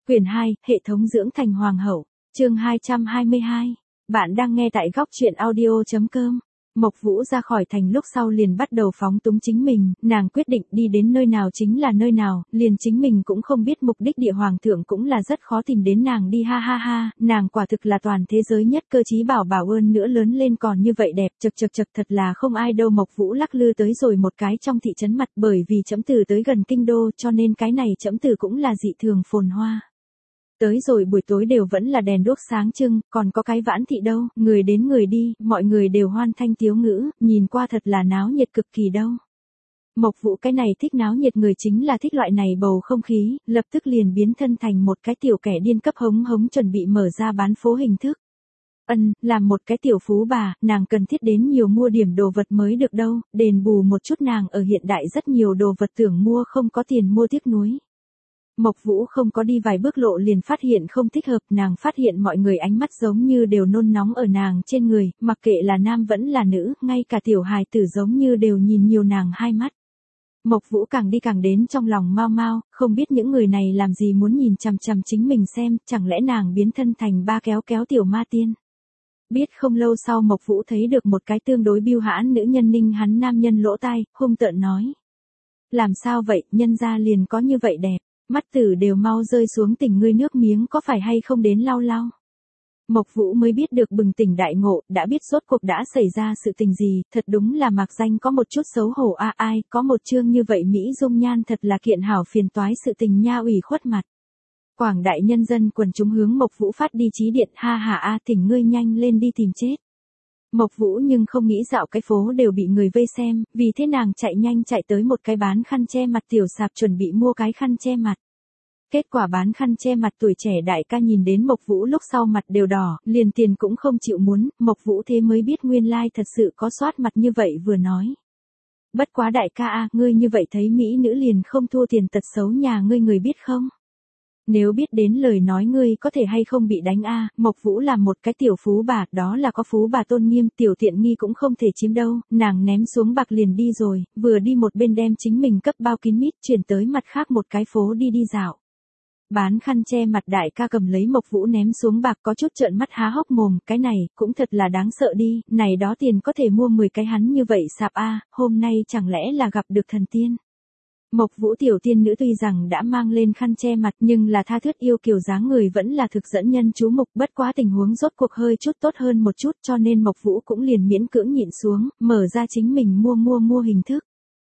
Quyển 2, Hệ thống dưỡng thành hoàng hậu, chương 222. Bạn đang nghe tại góc truyện audio.com. Mộc Vũ ra khỏi thành lúc sau liền bắt đầu phóng túng chính mình, nàng quyết định đi đến nơi nào chính là nơi nào, liền chính mình cũng không biết mục đích địa hoàng thượng cũng là rất khó tìm đến nàng đi ha ha ha, nàng quả thực là toàn thế giới nhất cơ trí bảo bảo ơn nữa lớn lên còn như vậy đẹp chật thật là không ai đâu. Mộc Vũ lắc lư tới rồi một cái trong thị trấn mặt bởi vì trẫm từ tới gần kinh đô cho nên cái này trẫm từ cũng là dị thường phồn hoa. Tới rồi buổi tối đều vẫn là đèn đuốc sáng trưng, còn có cái Vãn thị đâu, người đến người đi, mọi người đều hoan thanh tiếu ngữ, nhìn qua thật là náo nhiệt cực kỳ đâu. Mộc Vũ cái này thích náo nhiệt người chính là thích loại này bầu không khí, lập tức liền biến thân thành một cái tiểu kẻ điên cấp hống chuẩn bị mở ra bán phố hình thức. Làm một cái tiểu phú bà, nàng cần thiết đến nhiều mua điểm đồ vật mới được đâu, đền bù một chút nàng ở hiện đại rất nhiều đồ vật tưởng mua không có tiền mua tiếc nuối. Mộc Vũ không có đi vài bước lộ liền phát hiện không thích hợp, nàng phát hiện mọi người ánh mắt giống như đều nôn nóng ở nàng trên người, mặc kệ là nam vẫn là nữ, ngay cả tiểu hài tử giống như đều nhìn nhiều nàng hai mắt. Mộc Vũ càng đi càng đến trong lòng mau mau, không biết những người này làm gì muốn nhìn chằm chằm chính mình xem, chẳng lẽ nàng biến thân thành ba kéo tiểu ma tiên. Biết không lâu sau Mộc Vũ thấy được một cái tương đối biêu hãn nữ nhân ninh hắn nam nhân lỗ tai, hung tợn nói. Làm sao vậy, nhân gia liền có như vậy đẹp. Mắt tử đều mau rơi xuống tỉnh ngươi nước miếng có phải hay không đến lau. Mộc Vũ mới biết được bừng tỉnh đại ngộ, đã biết rốt cuộc đã xảy ra sự tình gì, thật đúng là mạc danh có một chút xấu hổ ai, có một chương như vậy Mỹ dung nhan thật là kiện hảo phiền toái sự tình nha ủy khuất mặt. Quảng đại nhân dân quần chúng hướng Mộc Vũ phát đi chí điện ha thỉnh ngươi nhanh lên đi tìm chết. Mộc Vũ nhưng không nghĩ dạo cái phố đều bị người vây xem, vì thế nàng chạy nhanh chạy tới một cái bán khăn che mặt tiểu sạp chuẩn bị mua cái khăn che mặt. Kết quả bán khăn che mặt tuổi trẻ đại ca nhìn đến Mộc Vũ lúc sau mặt đều đỏ, liền tiền cũng không chịu muốn, Mộc Vũ thế mới biết nguyên lai thật sự có soát mặt như vậy vừa nói. Bất quá đại ca ngươi như vậy thấy mỹ nữ liền không thua tiền tật xấu nhà ngươi người biết không? Nếu biết đến lời nói ngươi có thể hay không bị đánh Mộc Vũ là một cái tiểu phú bà, đó là có phú bà tôn nghiêm, tiểu tiện nghi cũng không thể chiếm đâu, nàng ném xuống bạc liền đi rồi, vừa đi một bên đem chính mình cấp bao kín mít chuyển tới mặt khác một cái phố đi dạo. Bán khăn che mặt đại ca cầm lấy Mộc Vũ ném xuống bạc có chút trợn mắt há hốc mồm, cái này cũng thật là đáng sợ đi, này đó tiền có thể mua 10 cái hắn như vậy sạp hôm nay chẳng lẽ là gặp được thần tiên. Mộc Vũ tiểu tiên nữ tuy rằng đã mang lên khăn che mặt nhưng là tha thướt yêu kiều dáng người vẫn là thực dẫn nhân chú mục, bất quá tình huống rốt cuộc hơi chút tốt hơn một chút cho nên Mộc Vũ cũng liền miễn cưỡng nhịn xuống, mở ra chính mình mua hình thức.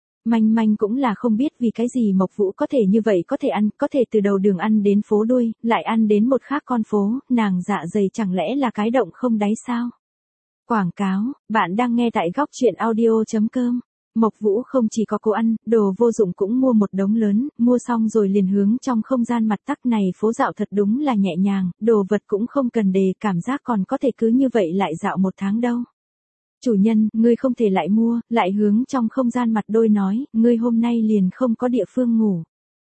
Manh cũng là không biết vì cái gì Mộc Vũ có thể như vậy, có thể ăn, có thể từ đầu đường ăn đến phố đuôi, lại ăn đến một khác con phố, nàng dạ dày chẳng lẽ là cái động không đáy sao? Quảng cáo, bạn đang nghe tại góc truyện audio.com. Mộc Vũ không chỉ có cô ăn, đồ vô dụng cũng mua một đống lớn, mua xong rồi liền hướng trong không gian mặt tắc này phố dạo thật đúng là nhẹ nhàng, đồ vật cũng không cần đề, cảm giác còn có thể cứ như vậy lại dạo một tháng đâu. Chủ nhân, ngươi không thể lại mua, lại hướng trong không gian mặt đôi nói, ngươi hôm nay liền không có địa phương ngủ.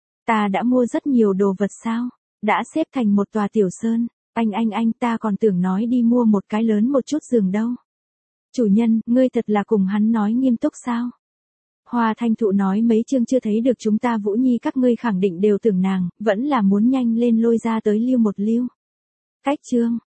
Ta đã mua rất nhiều đồ vật sao, đã xếp thành một tòa tiểu sơn, anh ta còn tưởng nói đi mua một cái lớn một chút giường đâu. Chủ nhân, ngươi thật là cùng hắn nói nghiêm túc sao? Hoa Thanh Thụ nói mấy chương chưa thấy được chúng ta Vũ Nhi các ngươi khẳng định đều tưởng nàng, vẫn là muốn nhanh lên lôi ra tới lưu một lưu. Cách chương,